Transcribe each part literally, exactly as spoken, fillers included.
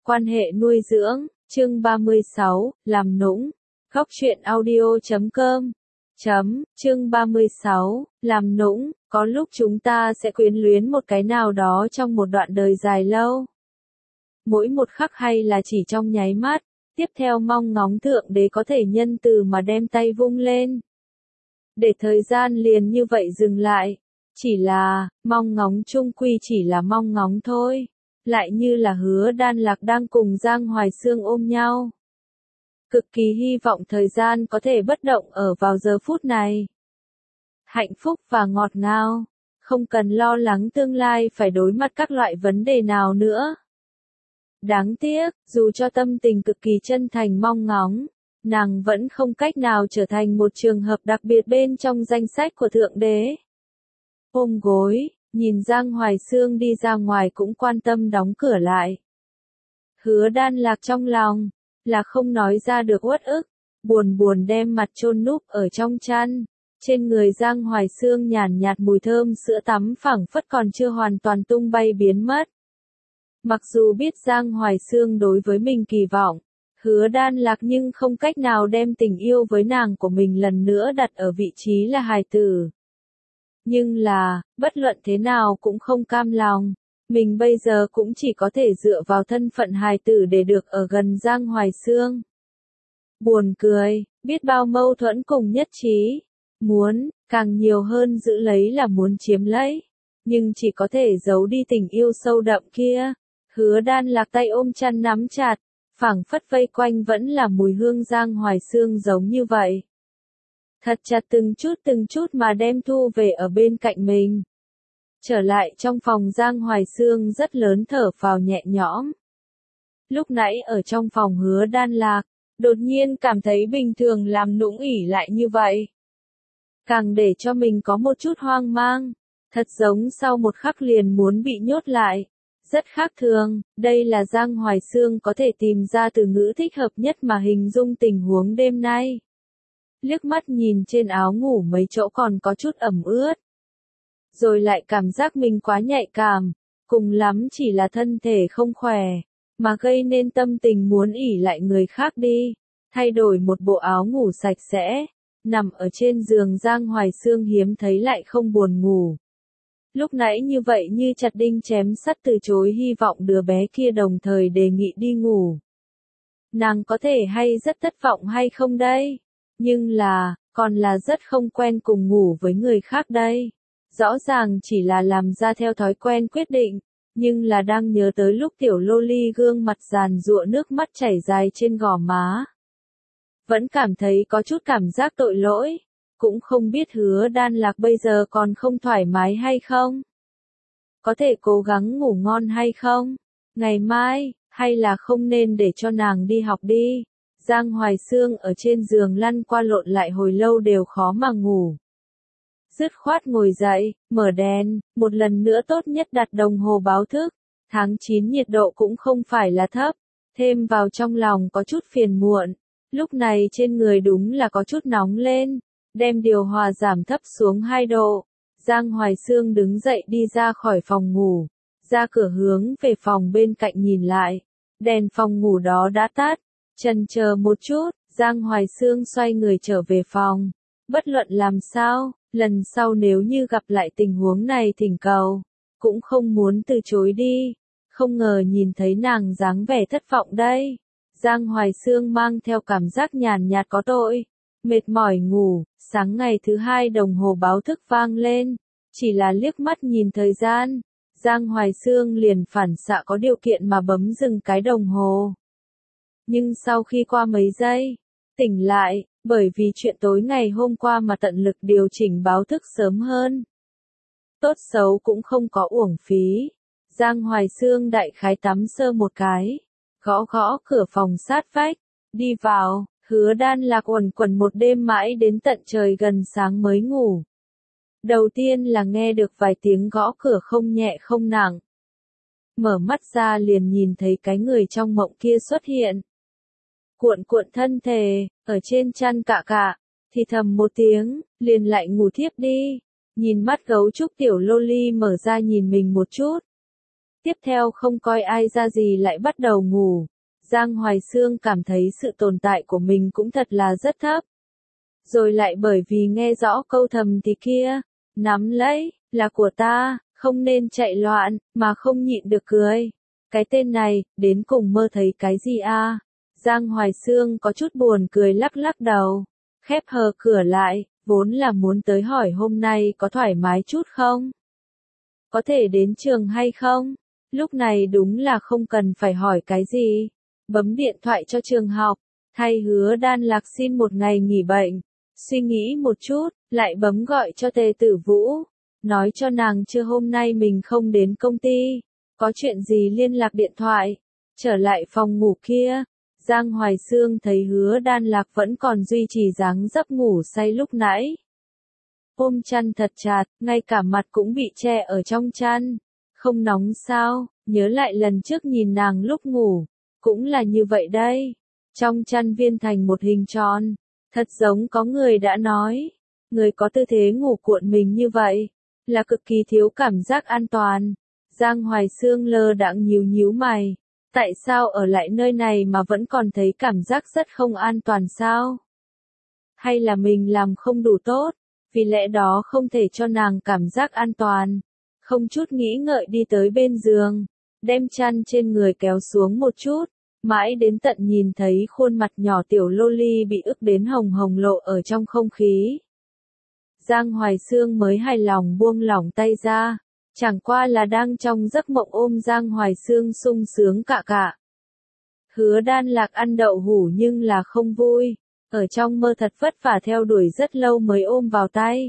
Quan hệ nuôi dưỡng, chương ba mươi sáu, làm nũng. Góc truyện audio chấm com. Chấm, chương ba mươi sáu, làm nũng, có lúc chúng ta sẽ quyến luyến một cái nào đó trong một đoạn đời dài lâu. Mỗi một khắc hay là chỉ trong nháy mắt, tiếp theo mong ngóng Thượng Đế có thể nhân từ mà đem tay vung lên. Để thời gian liền như vậy dừng lại, chỉ là, mong ngóng chung quy chỉ là mong ngóng thôi. Lại như là Hứa Đan Lạc đang cùng Giang Hoài Xương ôm nhau. Cực kỳ hy vọng thời gian có thể bất động ở vào giờ phút này. Hạnh phúc và ngọt ngào, không cần lo lắng tương lai phải đối mặt các loại vấn đề nào nữa. Đáng tiếc, dù cho tâm tình cực kỳ chân thành mong ngóng, nàng vẫn không cách nào trở thành một trường hợp đặc biệt bên trong danh sách của Thượng Đế. Ôm gối, nhìn Giang Hoài Xương đi ra ngoài cũng quan tâm đóng cửa lại. Hứa Đan Lạc trong lòng, là không nói ra được uất ức, buồn buồn đem mặt chôn núp ở trong chăn. Trên người Giang Hoài Xương nhàn nhạt mùi thơm sữa tắm phảng phất còn chưa hoàn toàn tung bay biến mất. Mặc dù biết Giang Hoài Xương đối với mình kỳ vọng, Hứa Đan Lạc nhưng không cách nào đem tình yêu với nàng của mình lần nữa đặt ở vị trí là hài tử. Nhưng là, bất luận thế nào cũng không cam lòng, mình bây giờ cũng chỉ có thể dựa vào thân phận hài tử để được ở gần Giang Hoài Xương. Buồn cười, biết bao mâu thuẫn cùng nhất trí, muốn, càng nhiều hơn giữ lấy là muốn chiếm lấy, nhưng chỉ có thể giấu đi tình yêu sâu đậm kia. Hứa Đan Lạc tay ôm chăn nắm chặt, phảng phất vây quanh vẫn là mùi hương Giang Hoài Xương giống như vậy. Thật chặt từng chút từng chút mà đem thu về ở bên cạnh mình. Trở lại trong phòng Giang Hoài Xương rất lớn thở phào nhẹ nhõm. Lúc nãy ở trong phòng Hứa Đan Lạc, đột nhiên cảm thấy bình thường làm nũng ỉ lại như vậy. Càng để cho mình có một chút hoang mang, thật giống sau một khắc liền muốn bị nhốt lại. Rất khác thường, đây là Giang Hoài Xương có thể tìm ra từ ngữ thích hợp nhất mà hình dung tình huống đêm nay. Liếc mắt nhìn trên áo ngủ mấy chỗ còn có chút ẩm ướt. Rồi lại cảm giác mình quá nhạy cảm, cùng lắm chỉ là thân thể không khỏe, mà gây nên tâm tình muốn ỉ lại người khác đi. Thay đổi một bộ áo ngủ sạch sẽ, nằm ở trên giường Giang Hoài Xương hiếm thấy lại không buồn ngủ. Lúc nãy như vậy như chặt đinh chém sắt từ chối hy vọng đứa bé kia đồng thời đề nghị đi ngủ. Nàng có thể hay rất thất vọng hay không đây? Nhưng là, còn là rất không quen cùng ngủ với người khác đây. Rõ ràng chỉ là làm ra theo thói quen quyết định, nhưng là đang nhớ tới lúc tiểu loli gương mặt giàn giụa nước mắt chảy dài trên gò má. Vẫn cảm thấy có chút cảm giác tội lỗi, cũng không biết Hứa Đan Lạc bây giờ còn không thoải mái hay không. Có thể cố gắng ngủ ngon hay không? Ngày mai, hay là không nên để cho nàng đi học đi? Giang Hoài Xương ở trên giường lăn qua lộn lại hồi lâu đều khó mà ngủ. Dứt khoát ngồi dậy, mở đèn, một lần nữa tốt nhất đặt đồng hồ báo thức. Tháng chín nhiệt độ cũng không phải là thấp, thêm vào trong lòng có chút phiền muộn. Lúc này trên người đúng là có chút nóng lên, đem điều hòa giảm thấp xuống hai độ. Giang Hoài Xương đứng dậy đi ra khỏi phòng ngủ, ra cửa hướng về phòng bên cạnh nhìn lại. Đèn phòng ngủ đó đã tắt. Chần chờ một chút, Giang Hoài Xương xoay người trở về phòng. Bất luận làm sao, lần sau nếu như gặp lại tình huống này thỉnh cầu, cũng không muốn từ chối đi. Không ngờ nhìn thấy nàng dáng vẻ thất vọng đây. Giang Hoài Xương mang theo cảm giác nhàn nhạt có tội. Mệt mỏi ngủ, sáng ngày thứ hai đồng hồ báo thức vang lên. Chỉ là liếc mắt nhìn thời gian, Giang Hoài Xương liền phản xạ có điều kiện mà bấm dừng cái đồng hồ. Nhưng sau khi qua mấy giây, tỉnh lại, bởi vì chuyện tối ngày hôm qua mà tận lực điều chỉnh báo thức sớm hơn. Tốt xấu cũng không có uổng phí. Giang Hoài Xương đại khái tắm sơ một cái, gõ gõ cửa phòng sát vách, đi vào, Hứa Đan Lạc quẩn quẩn một đêm mãi đến tận trời gần sáng mới ngủ. Đầu tiên là nghe được vài tiếng gõ cửa không nhẹ không nặng. Mở mắt ra liền nhìn thấy cái người trong mộng kia xuất hiện. Cuộn cuộn thân thể, ở trên chăn cạ cạ, thì thầm một tiếng, liền lại ngủ thiếp đi. Nhìn mắt gấu trúc tiểu loli mở ra nhìn mình một chút. Tiếp theo không coi ai ra gì lại bắt đầu ngủ. Giang Hoài Xương cảm thấy sự tồn tại của mình cũng thật là rất thấp. Rồi lại bởi vì nghe rõ câu thầm thì kia, nắm lấy, là của ta, không nên chạy loạn, mà không nhịn được cười. Cái tên này, đến cùng mơ thấy cái gì a? Giang Hoài Xương có chút buồn cười lắc lắc đầu, khép hờ cửa lại, vốn là muốn tới hỏi hôm nay có thoải mái chút không? Có thể đến trường hay không? Lúc này đúng là không cần phải hỏi cái gì. Bấm điện thoại cho trường học, thay Hứa Đan Lạc xin một ngày nghỉ bệnh. Suy nghĩ một chút, lại bấm gọi cho Tề Tử Vũ, nói cho nàng chưa hôm nay mình không đến công ty, có chuyện gì liên lạc điện thoại. Trở lại phòng ngủ kia, Giang Hoài Xương thấy Hứa Đan Lạc vẫn còn duy trì dáng dấp ngủ say lúc nãy. Ôm chăn thật chặt, ngay cả mặt cũng bị che ở trong chăn. Không nóng sao, nhớ lại lần trước nhìn nàng lúc ngủ, cũng là như vậy đây. Trong chăn viên thành một hình tròn, thật giống có người đã nói, người có tư thế ngủ cuộn mình như vậy, là cực kỳ thiếu cảm giác an toàn. Giang Hoài Xương lơ đãng nhíu nhíu mày, tại sao ở lại nơi này mà vẫn còn thấy cảm giác rất không an toàn sao? Hay là mình làm không đủ tốt, vì lẽ đó không thể cho nàng cảm giác an toàn. Không chút nghĩ ngợi đi tới bên giường, đem chăn trên người kéo xuống một chút, mãi đến tận nhìn thấy khuôn mặt nhỏ tiểu loli bị ức đến hồng hồng lộ ở trong không khí. Giang Hoài Xương mới hài lòng buông lỏng tay ra, chẳng qua là đang trong giấc mộng ôm Giang Hoài Xương sung sướng cạ cạ. Hứa Đan Lạc ăn đậu hủ nhưng là không vui, ở trong mơ thật vất vả theo đuổi rất lâu mới ôm vào tay.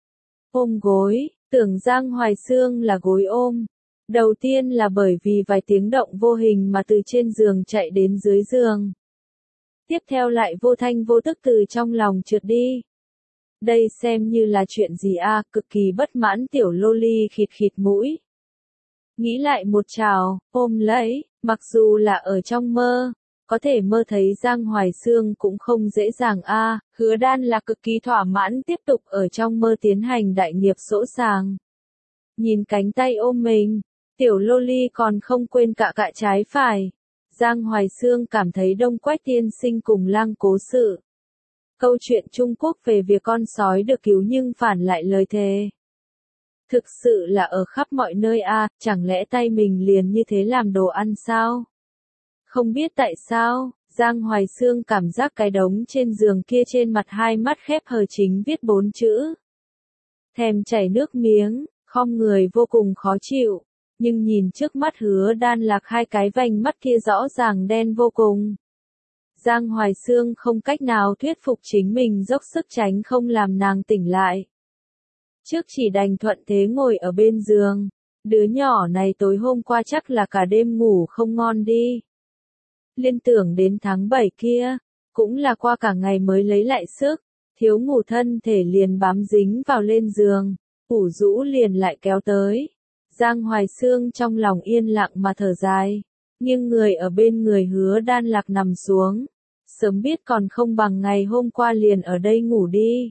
Ôm gối, tưởng Giang Hoài Xương là gối ôm. Đầu tiên là bởi vì vài tiếng động vô hình mà từ trên giường chạy đến dưới giường. Tiếp theo lại vô thanh vô tức từ trong lòng trượt đi. Đây xem như là chuyện gì a? Cực kỳ bất mãn tiểu loli khịt khịt mũi. Nghĩ lại một trào, ôm lấy, mặc dù là ở trong mơ, có thể mơ thấy Giang Hoài Xương cũng không dễ dàng a. Hứa Đan là cực kỳ thỏa mãn tiếp tục ở trong mơ tiến hành đại nghiệp sỗ sàng. Nhìn cánh tay ôm mình, tiểu loli còn không quên cạ cạ trái phải. Giang Hoài Xương cảm thấy Đông Quách tiên sinh cùng Lang Cố sự. Câu chuyện Trung Quốc về việc con sói được cứu nhưng phản lại lời thề. Thực sự là ở khắp mọi nơi a, à, chẳng lẽ tay mình liền như thế làm đồ ăn sao? Không biết tại sao, Giang Hoài Xương cảm giác cái đống trên giường kia trên mặt hai mắt khép hờ chính viết bốn chữ. Thèm chảy nước miếng, khom người vô cùng khó chịu, nhưng nhìn trước mắt Hứa Đan Lạc hai cái vành mắt kia rõ ràng đen vô cùng. Giang Hoài Xương không cách nào thuyết phục chính mình dốc sức tránh không làm nàng tỉnh lại. Trước chỉ đành thuận thế ngồi ở bên giường, đứa nhỏ này tối hôm qua chắc là cả đêm ngủ không ngon đi. Liên tưởng đến tháng bảy kia, cũng là qua cả ngày mới lấy lại sức, thiếu ngủ thân thể liền bám dính vào lên giường, ủ rũ liền lại kéo tới. Giang Hoài Xương trong lòng yên lặng mà thở dài, nhưng người ở bên người Hứa Đan Lạc nằm xuống, sớm biết còn không bằng ngày hôm qua liền ở đây ngủ đi.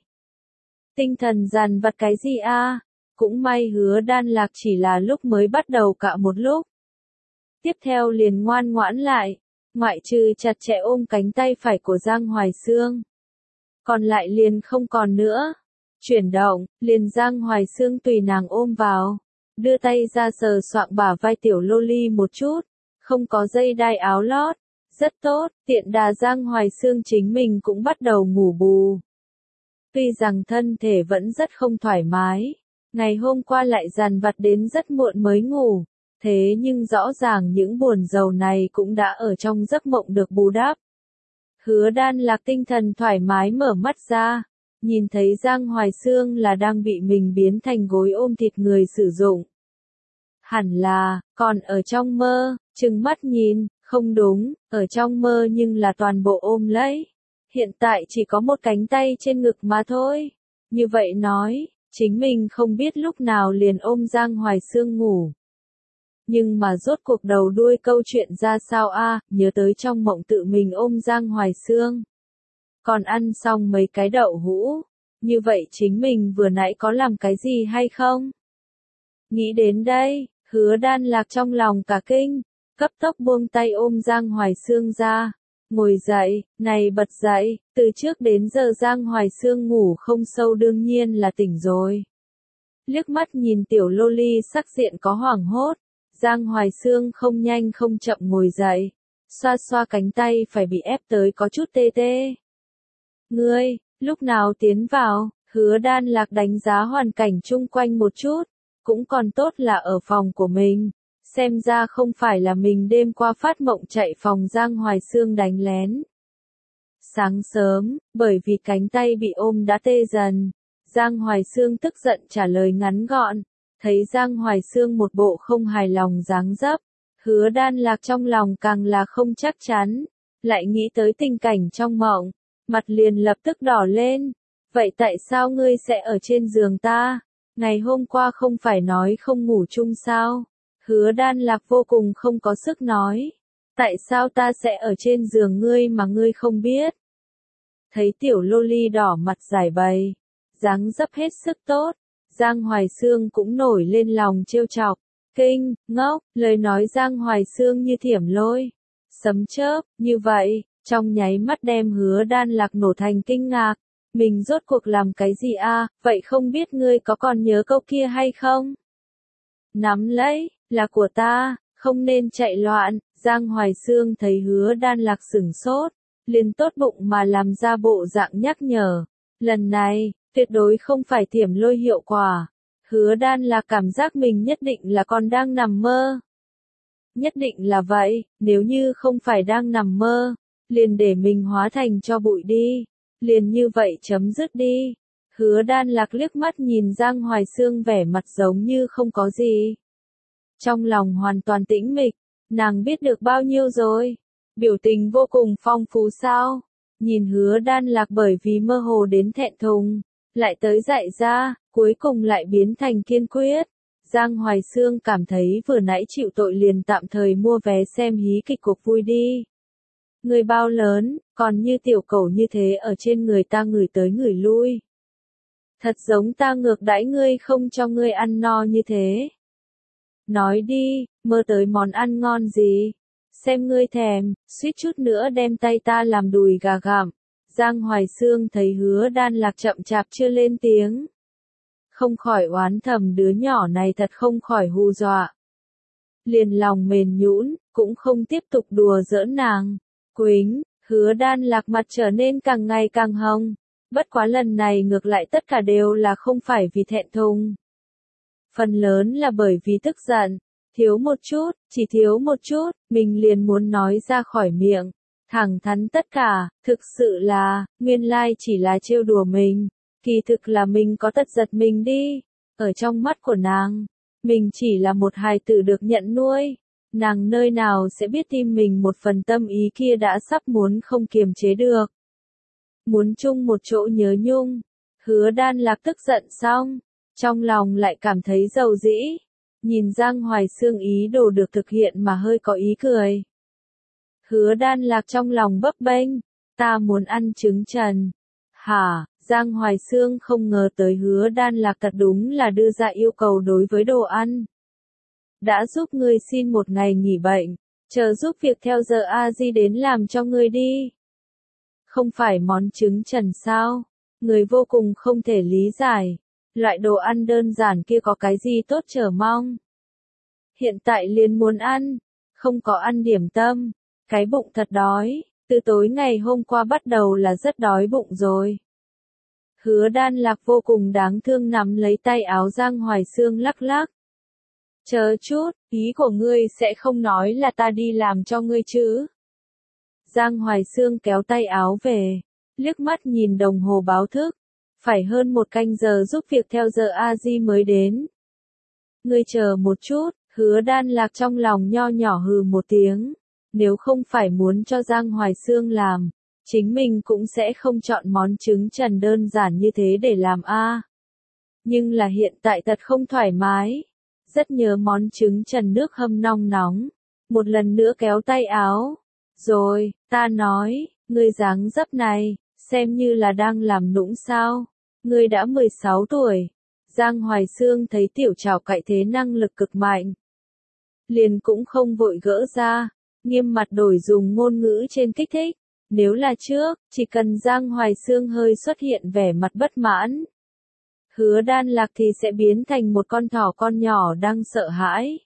Tinh thần dằn vặt cái gì a? Cũng may Hứa Đan Lạc chỉ là lúc mới bắt đầu cạ một lúc. Tiếp theo liền ngoan ngoãn lại, ngoại trừ chặt chẽ ôm cánh tay phải của Giang Hoài Xương. Còn lại liền không còn nữa. Chuyển động, liền Giang Hoài Xương tùy nàng ôm vào, đưa tay ra sờ soạng bả vai tiểu loli một chút, không có dây đai áo lót, rất tốt, tiện đà Giang Hoài Xương chính mình cũng bắt đầu ngủ bù. Tuy rằng thân thể vẫn rất không thoải mái, ngày hôm qua lại dằn vặt đến rất muộn mới ngủ, thế nhưng rõ ràng những buồn rầu này cũng đã ở trong giấc mộng được bù đắp. Hứa Đan Lạc tinh thần thoải mái mở mắt ra, nhìn thấy Giang Hoài Xương là đang bị mình biến thành gối ôm thịt người sử dụng. Hẳn là, còn ở trong mơ, trừng mắt nhìn, không đúng, ở trong mơ nhưng là toàn bộ ôm lấy. Hiện tại chỉ có một cánh tay trên ngực mà thôi. Như vậy nói, chính mình không biết lúc nào liền ôm Giang Hoài Xương ngủ. Nhưng mà rốt cuộc đầu đuôi câu chuyện ra sao a? Nhớ tới trong mộng tự mình ôm Giang Hoài Xương. Còn ăn xong mấy cái đậu hũ, như vậy chính mình vừa nãy có làm cái gì hay không? Nghĩ đến đây, Hứa Đan Lạc trong lòng cả kinh, cấp tốc buông tay ôm Giang Hoài Xương ra. Ngồi dậy, này bật dậy, từ trước đến giờ Giang Hoài Xương ngủ không sâu đương nhiên là tỉnh rồi. Liếc mắt nhìn tiểu lô ly sắc diện có hoảng hốt, Giang Hoài Xương không nhanh không chậm ngồi dậy, xoa xoa cánh tay phải bị ép tới có chút tê tê. Ngươi, lúc nào tiến vào? Hứa Đan Lạc đánh giá hoàn cảnh chung quanh một chút, cũng còn tốt là ở phòng của mình, xem ra không phải là mình đêm qua phát mộng chạy phòng Giang Hoài Xương đánh lén. Sáng sớm, bởi vì cánh tay bị ôm đã tê dần, Giang Hoài Xương tức giận trả lời ngắn gọn, thấy Giang Hoài Xương một bộ không hài lòng dáng dấp, Hứa Đan Lạc trong lòng càng là không chắc chắn, lại nghĩ tới tình cảnh trong mộng, mặt liền lập tức đỏ lên. Vậy tại sao ngươi sẽ ở trên giường ta? Ngày hôm qua không phải nói không ngủ chung sao? Hứa Đan Lạc vô cùng không có sức nói. Tại sao ta sẽ ở trên giường ngươi mà ngươi không biết? Thấy tiểu lô ly đỏ mặt giải bày, dáng dấp hết sức tốt, Giang Hoài Xương cũng nổi lên lòng trêu chọc. Kinh, ngốc, lời nói Giang Hoài Xương như thiểm lôi, sấm chớp, như vậy, trong nháy mắt đem Hứa Đan Lạc nổ thành kinh ngạc. Mình rốt cuộc làm cái gì a? Vậy không biết ngươi có còn nhớ câu kia hay không? Nắm lấy, là của ta, không nên chạy loạn. Giang Hoài Xương thấy Hứa Đan Lạc sửng sốt, liền tốt bụng mà làm ra bộ dạng nhắc nhở. Lần này, tuyệt đối không phải thiểm lôi hiệu quả. Hứa Đan Lạc cảm giác mình nhất định là còn đang nằm mơ. Nhất định là vậy, nếu như không phải đang nằm mơ, liền để mình hóa thành cho bụi đi. Liền như vậy chấm dứt đi. Hứa Đan Lạc liếc mắt nhìn Giang Hoài Xương vẻ mặt giống như không có gì. Trong lòng hoàn toàn tĩnh mịch, nàng biết được bao nhiêu rồi. Biểu tình vô cùng phong phú sao. Nhìn Hứa Đan Lạc bởi vì mơ hồ đến thẹn thùng, lại tới dại ra, cuối cùng lại biến thành kiên quyết. Giang Hoài Xương cảm thấy vừa nãy chịu tội liền tạm thời mua vé xem hí kịch cuộc vui đi. Người bao lớn, còn như tiểu cẩu như thế ở trên người ta ngửi tới ngửi lui. Thật giống ta ngược đãi ngươi không cho ngươi ăn no như thế. Nói đi, mơ tới món ăn ngon gì? Xem ngươi thèm, suýt chút nữa đem tay ta làm đùi gà gặm. Giang Hoài Xương thấy Hứa Đan Lạc chậm chạp chưa lên tiếng. Không khỏi oán thầm đứa nhỏ này thật không khỏi hù dọa. Liền lòng mềm nhũn, cũng không tiếp tục đùa giỡn nàng. Quýnh, Hứa Đan Lạc mặt trở nên càng ngày càng hồng. Bất quá lần này ngược lại tất cả đều là không phải vì thẹn thùng. Phần lớn là bởi vì tức giận. Thiếu một chút, chỉ thiếu một chút, mình liền muốn nói ra khỏi miệng. Thẳng thắn tất cả, thực sự là, nguyên lai chỉ là trêu đùa mình. Kỳ thực là mình có tật giật mình đi. Ở trong mắt của nàng, mình chỉ là một hài tử được nhận nuôi. Nàng nơi nào sẽ biết tim mình một phần tâm ý kia đã sắp muốn không kiềm chế được. Muốn chung một chỗ nhớ nhung. Hứa Đan Lạc tức giận xong, trong lòng lại cảm thấy dầu dĩ. Nhìn Giang Hoài Xương ý đồ được thực hiện mà hơi có ý cười. Hứa Đan Lạc trong lòng bấp bênh, ta muốn ăn trứng trần. Hả, Giang Hoài Xương không ngờ tới Hứa Đan Lạc thật đúng là đưa ra yêu cầu đối với đồ ăn. Đã giúp ngươi xin một ngày nghỉ bệnh, chờ giúp việc theo giờ a di đến làm cho ngươi đi. Không phải món trứng trần sao? Người vô cùng không thể lý giải. Loại đồ ăn đơn giản kia có cái gì tốt chờ mong. Hiện tại liền muốn ăn, không có ăn điểm tâm, cái bụng thật đói, từ tối ngày hôm qua bắt đầu là rất đói bụng rồi. Hứa Đan Lạc vô cùng đáng thương nắm lấy tay áo Giang Hoài Xương lắc lắc. Chờ chút, ý của ngươi sẽ không nói là ta đi làm cho ngươi chứ? Giang Hoài Xương kéo tay áo về, liếc mắt nhìn đồng hồ báo thức. Phải hơn một canh giờ giúp việc theo giờ a di mới đến. Ngươi chờ một chút, Hứa Đan Lạc trong lòng nho nhỏ hừ một tiếng. Nếu không phải muốn cho Giang Hoài Xương làm, chính mình cũng sẽ không chọn món trứng trần đơn giản như thế để làm a. Nhưng là hiện tại thật không thoải mái. Rất nhớ món trứng trần nước hâm nong nóng. Một lần nữa kéo tay áo. Rồi, ta nói, ngươi dáng dấp này, xem như là đang làm nũng sao. Ngươi đã mười sáu tuổi. Giang Hoài Xương thấy tiểu trảo cậy thế năng lực cực mạnh. liền cũng không vội gỡ ra, nghiêm mặt đổi dùng ngôn ngữ trên kích thích. Nếu là trước, chỉ cần Giang Hoài Xương hơi xuất hiện vẻ mặt bất mãn, Hứa Đan Lạc thì sẽ biến thành một con thỏ con nhỏ đang sợ hãi.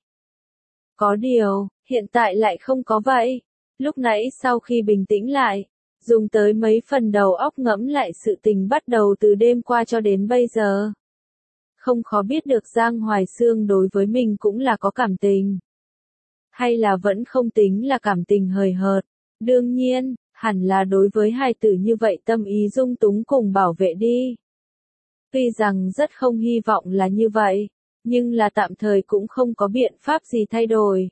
Có điều, hiện tại lại không có vậy. Lúc nãy sau khi bình tĩnh lại, dùng tới mấy phần đầu óc ngẫm lại sự tình bắt đầu từ đêm qua cho đến bây giờ. Không khó biết được Giang Hoài Xương đối với mình cũng là có cảm tình. Hay là vẫn không tính là cảm tình hời hợt. Đương nhiên, hẳn là đối với hài tử như vậy tâm ý dung túng cùng bảo vệ đi. Tuy rằng rất không hy vọng là như vậy, nhưng là tạm thời cũng không có biện pháp gì thay đổi.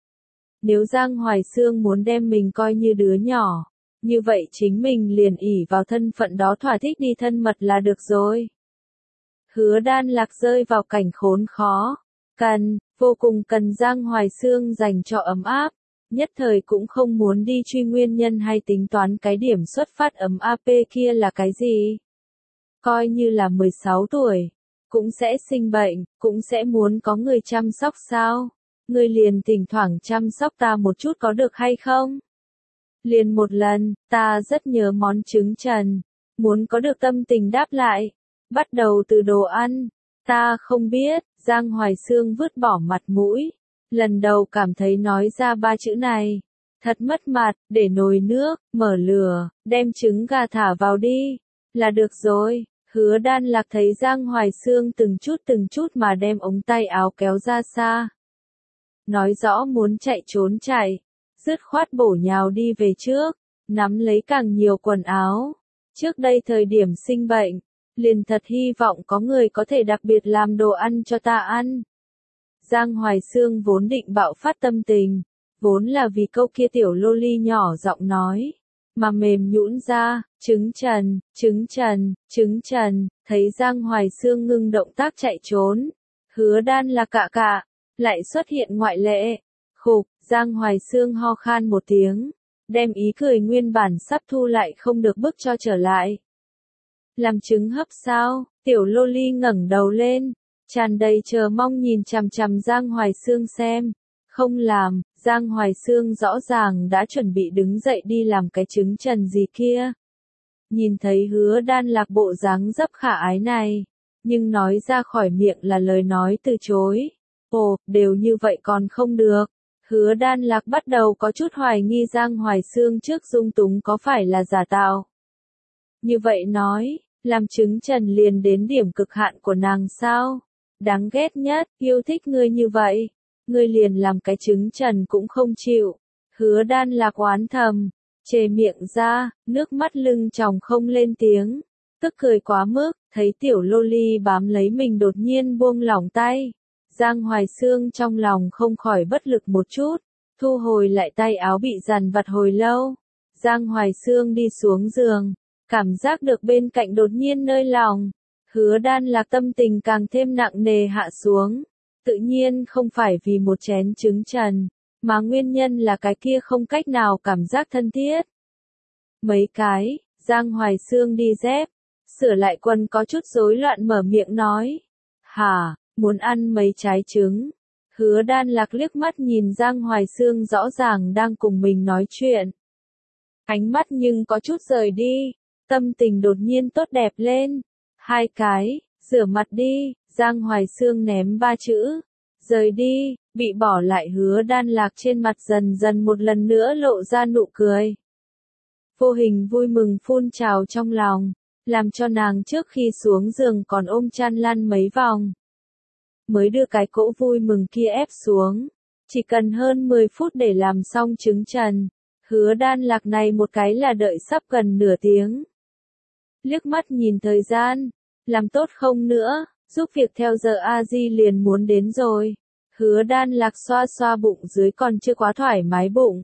Nếu Giang Hoài Xương muốn đem mình coi như đứa nhỏ, như vậy chính mình liền ỷ vào thân phận đó thỏa thích đi thân mật là được rồi. Hứa Đan Lạc rơi vào cảnh khốn khó, cần, vô cùng cần Giang Hoài Xương dành cho ấm áp, nhất thời cũng không muốn đi truy nguyên nhân hay tính toán cái điểm xuất phát ấm áp kia là cái gì. Coi như là mười sáu tuổi, cũng sẽ sinh bệnh, cũng sẽ muốn có người chăm sóc sao? Người liền thỉnh thoảng chăm sóc ta một chút có được hay không? Liền một lần, ta rất nhớ món trứng trần, muốn có được tâm tình đáp lại. Bắt đầu từ đồ ăn, ta không biết, Giang Hoài Xương vứt bỏ mặt mũi. Lần đầu cảm thấy nói ra ba chữ này. Thật mất mặt, để nồi nước, mở lửa, đem trứng gà thả vào đi. Là được rồi. Hứa Đan Lạc thấy Giang Hoài Xương từng chút từng chút mà đem ống tay áo kéo ra xa. Nói rõ muốn chạy trốn chạy, dứt khoát bổ nhào đi về trước, nắm lấy càng nhiều quần áo. Trước đây thời điểm sinh bệnh, liền thật hy vọng có người có thể đặc biệt làm đồ ăn cho ta ăn. Giang Hoài Xương vốn định bạo phát tâm tình, vốn là vì câu kia tiểu loli nhỏ giọng nói. Mà mềm nhũn ra, trứng trần, trứng trần, trứng trần, thấy Giang Hoài Xương ngưng động tác chạy trốn. Hứa Đan là cạ cạ, lại xuất hiện ngoại lệ. Khục, Giang Hoài Xương ho khan một tiếng, đem ý cười nguyên bản sắp thu lại không được bức cho trở lại. Làm trứng hấp sao? Tiểu loli ngẩng đầu lên, tràn đầy chờ mong nhìn chằm chằm Giang Hoài Xương xem. Không làm, Giang Hoài Xương rõ ràng đã chuẩn bị đứng dậy đi làm cái trứng trần gì kia. Nhìn thấy Hứa Đan Lạc bộ dáng dấp khả ái này, nhưng nói ra khỏi miệng là lời nói từ chối. Ồ, đều như vậy còn không được. Hứa Đan Lạc bắt đầu có chút hoài nghi Giang Hoài Xương trước dung túng có phải là giả tạo. Như vậy nói, làm trứng trần liền đến điểm cực hạn của nàng sao? Đáng ghét nhất, yêu thích ngươi như vậy. Ngươi liền làm cái trứng trần cũng không chịu. Hứa Đan Lạc oán thầm, chề miệng ra, nước mắt lưng tròng không lên tiếng. Tức cười quá mức, thấy tiểu loli bám lấy mình đột nhiên buông lỏng tay. Giang Hoài Xương trong lòng không khỏi bất lực một chút, thu hồi lại tay áo bị dằn vặt hồi lâu. Giang Hoài Xương đi xuống giường, cảm giác được bên cạnh đột nhiên nơi lòng. Hứa Đan Lạc tâm tình càng thêm nặng nề hạ xuống. Tự nhiên không phải vì một chén trứng trần, mà nguyên nhân là cái kia không cách nào cảm giác thân thiết. Mấy cái, Giang Hoài Xương đi dép, sửa lại quần có chút rối loạn mở miệng nói. Hả, muốn ăn mấy trái trứng? Hứa Đan Lạc liếc mắt nhìn Giang Hoài Xương rõ ràng đang cùng mình nói chuyện. Ánh mắt nhưng có chút rời đi, tâm tình đột nhiên tốt đẹp lên. Hai cái, rửa mặt đi. Giang Hoài Xương ném ba chữ, rời đi, bị bỏ lại Hứa Đan Lạc trên mặt dần dần một lần nữa lộ ra nụ cười. Vô hình vui mừng phun trào trong lòng, làm cho nàng trước khi xuống giường còn ôm chăn lăn mấy vòng. Mới đưa cái cỗ vui mừng kia ép xuống, chỉ cần hơn mười phút để làm xong trứng trần. Hứa Đan Lạc này một cái là đợi sắp gần nửa tiếng. Liếc mắt nhìn thời gian, làm tốt không nữa. Giúp việc theo giờ a di liền muốn đến rồi. Hứa Đan Lạc xoa xoa bụng dưới còn chưa quá thoải mái bụng.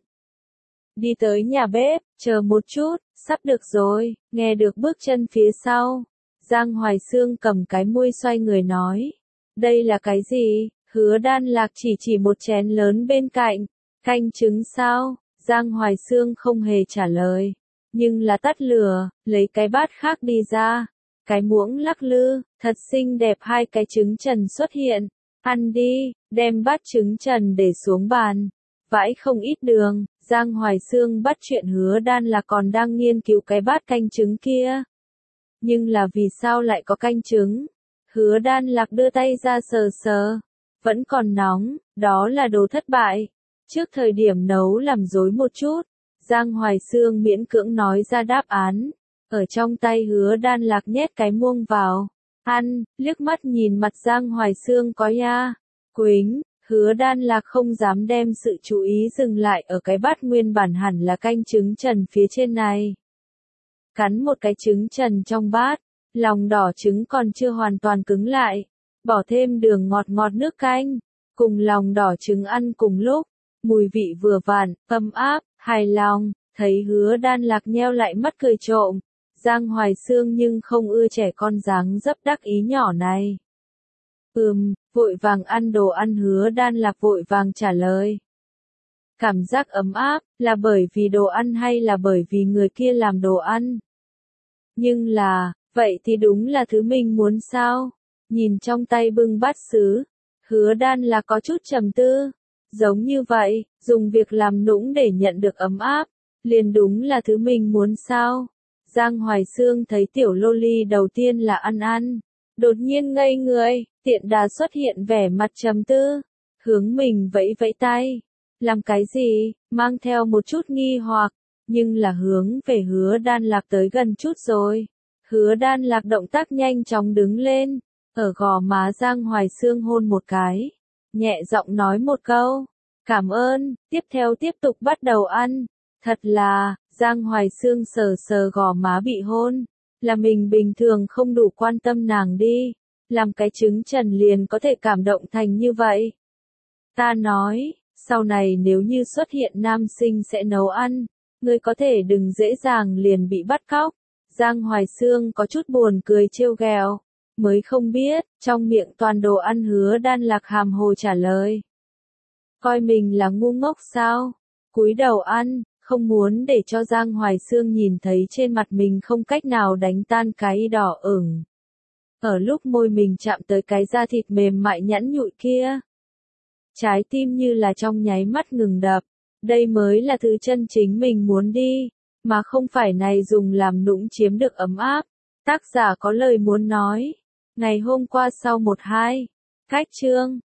Đi tới nhà bếp, chờ một chút, sắp được rồi, nghe được bước chân phía sau. Giang Hoài Xương cầm cái muôi xoay người nói. Đây là cái gì? Hứa Đan Lạc chỉ chỉ một chén lớn bên cạnh. Canh trứng sao? Giang Hoài Xương không hề trả lời. Nhưng là tắt lửa, lấy cái bát khác đi ra. Cái muỗng lắc lư, thật xinh đẹp hai cái trứng trần xuất hiện. Ăn đi, đem bát trứng trần để xuống bàn. Vãi không ít đường, Giang Hoài Xương bắt chuyện Hứa Đan là còn đang nghiên cứu cái bát canh trứng kia. Nhưng là vì sao lại có canh trứng? Hứa Đan Lạc đưa tay ra sờ sờ. Vẫn còn nóng, đó là đồ thất bại. Trước thời điểm nấu làm dối một chút, Giang Hoài Xương miễn cưỡng nói ra đáp án. Ở trong tay Hứa Đan Lạc nhét cái muông vào. Ăn, liếc mắt nhìn mặt Giang Hoài Xương có ya. Quýnh, Hứa Đan Lạc không dám đem sự chú ý dừng lại ở cái bát nguyên bản hẳn là canh trứng trần phía trên này. Cắn một cái trứng trần trong bát, lòng đỏ trứng còn chưa hoàn toàn cứng lại. Bỏ thêm đường ngọt ngọt nước canh, cùng lòng đỏ trứng ăn cùng lúc. Mùi vị vừa vặn, ấm áp, hài lòng, thấy Hứa Đan Lạc nheo lại mắt cười trộm. Giang Hoài Xương nhưng không ưa trẻ con dáng dấp đắc ý nhỏ này. Ừm, vội vàng ăn đồ ăn. Hứa Đan Lạc vội vàng trả lời. Cảm giác ấm áp, là bởi vì đồ ăn hay là bởi vì người kia làm đồ ăn? Nhưng là, vậy thì đúng là thứ mình muốn sao? Nhìn trong tay bưng bát sứ, Hứa Đan Lạc có chút trầm tư. Giống như vậy, dùng việc làm nũng để nhận được ấm áp, liền đúng là thứ mình muốn sao? Giang Hoài Xương thấy tiểu loli đầu tiên là ăn ăn. Đột nhiên ngây người, tiện đà xuất hiện vẻ mặt trầm tư. Hướng mình vẫy vẫy tay. Làm cái gì? Mang theo một chút nghi hoặc. Nhưng là hướng về Hứa Đan Lạc tới gần chút rồi. Hứa Đan Lạc động tác nhanh chóng đứng lên. Ở gò má Giang Hoài Xương hôn một cái. Nhẹ giọng nói một câu. Cảm ơn, tiếp theo tiếp tục bắt đầu ăn. Thật là, Giang Hoài Xương sờ sờ gò má bị hôn. Là mình bình thường không đủ quan tâm nàng đi. Làm cái trứng trần liền có thể cảm động thành như vậy. Ta nói, sau này nếu như xuất hiện nam sinh sẽ nấu ăn, ngươi có thể đừng dễ dàng liền bị bắt cóc. Giang Hoài Xương có chút buồn cười trêu ghẹo. Mới không biết, trong miệng toàn đồ ăn. Hứa Đan Lạc hàm hồ trả lời. Coi mình là ngu ngốc sao? Cúi đầu ăn, không muốn để cho Giang Hoài Xương nhìn thấy trên mặt mình không cách nào đánh tan cái đỏ ửng. Ở lúc môi mình chạm tới cái da thịt mềm mại nhẵn nhụi kia, trái tim như là trong nháy mắt ngừng đập. Đây mới là thứ chân chính mình muốn đi, mà không phải này dùng làm nũng chiếm được ấm áp. Tác giả có lời muốn nói. Ngày hôm qua sau một hai cách chương